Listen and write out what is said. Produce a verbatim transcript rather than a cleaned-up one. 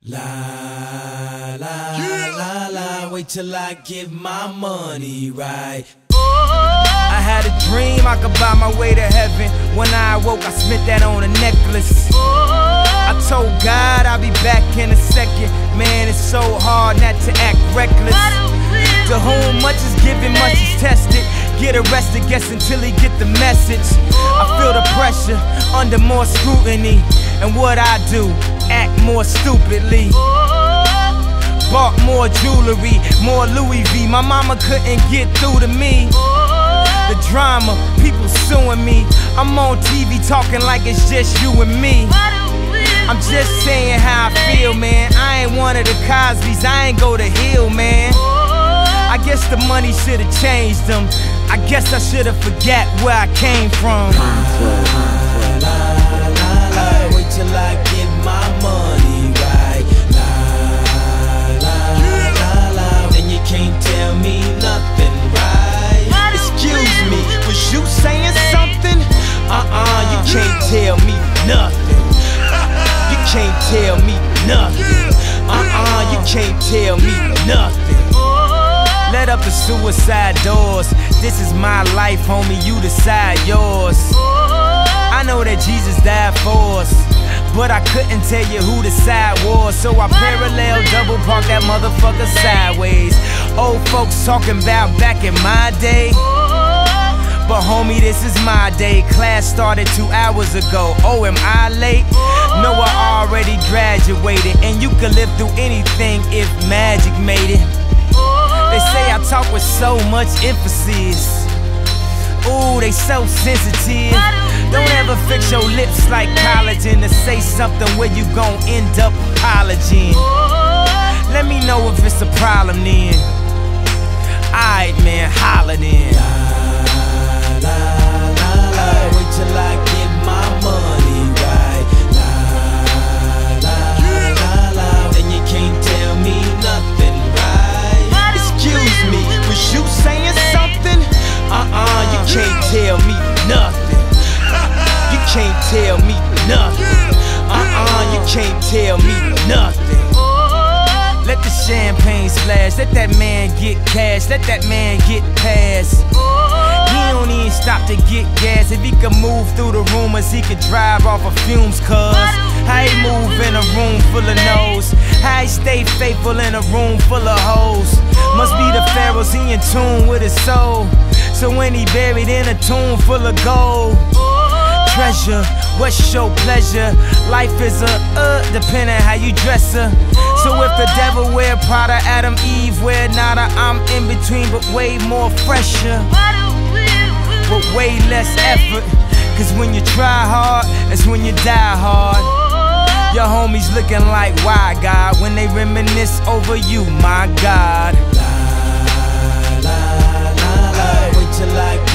La la yeah. la la, wait till I get my money right. I had a dream I could buy my way to heaven. When I awoke, I spent that on a necklace. I told God I'll be back in a second. Man, it's so hard not to act reckless. To whom much is given, much is tested. Get arrested, guess until he get the message. I feel the pressure, under more scrutiny. And what I do, act more stupidly. Bought more jewelry, more Louis V. My mama couldn't get through to me. The drama, people suing me. I'm on T V talking like it's just you and me. I'm just saying how I feel, man. I ain't one of the Cosbys, I ain't go to Hill, man. I guess the money should've changed them. I guess I should've forgot where I came from. La, la, la, la, wait till I get my money right. La, la, la, la, then you can't tell me nothing, right? Excuse me, was you saying something? Uh-uh, you can't tell me nothing. You can't tell me nothing. Uh-uh, you can't tell me nothing. Let up the suicide doors. This is my life, homie, you decide yours. I know that Jesus died for us, but I couldn't tell you who the side was. So I parallel double park that motherfucker sideways. Old folks talking about back in my day, but homie, this is my day. Class started two hours ago. Oh, am I late? No, I already graduated. And you could live through anything if magic made it. They say I talk with so much emphasis. Ooh, they so sensitive. Don't ever fix your lips like collagen to say something where you gon' end up apologizing. Let me know if it's a problem then. Alright, man, holla then. La, la, la, la, wait till I get my money right. La, la, la, la, then you can't tell me nothing, right? Excuse me, was you saying something? Uh-uh, you can't tell me nothing. You can't tell me nothing. Uh-uh, you can't tell me nothing. Let the champagne splash, let that man get cash, let that man get past. He don't even stop to get gas. If he could move through the rumors, he could drive off of fumes, cuz how he move in a room full of no's, how he stay faithful in a room full of hoes. Must be the pharaohs, he in tune with his soul. So when he buried in a tomb full of gold, treasure, what's your pleasure? Life is a uh, depending how you dress her. So if the devil wear Prada, Adam, Eve wear nada, I'm in between but way more fresher, with way less effort. Cause when you try hard, that's when you die hard. Your homies looking like, why God? When they reminisce over you, my God. La, la, la, la, wait till I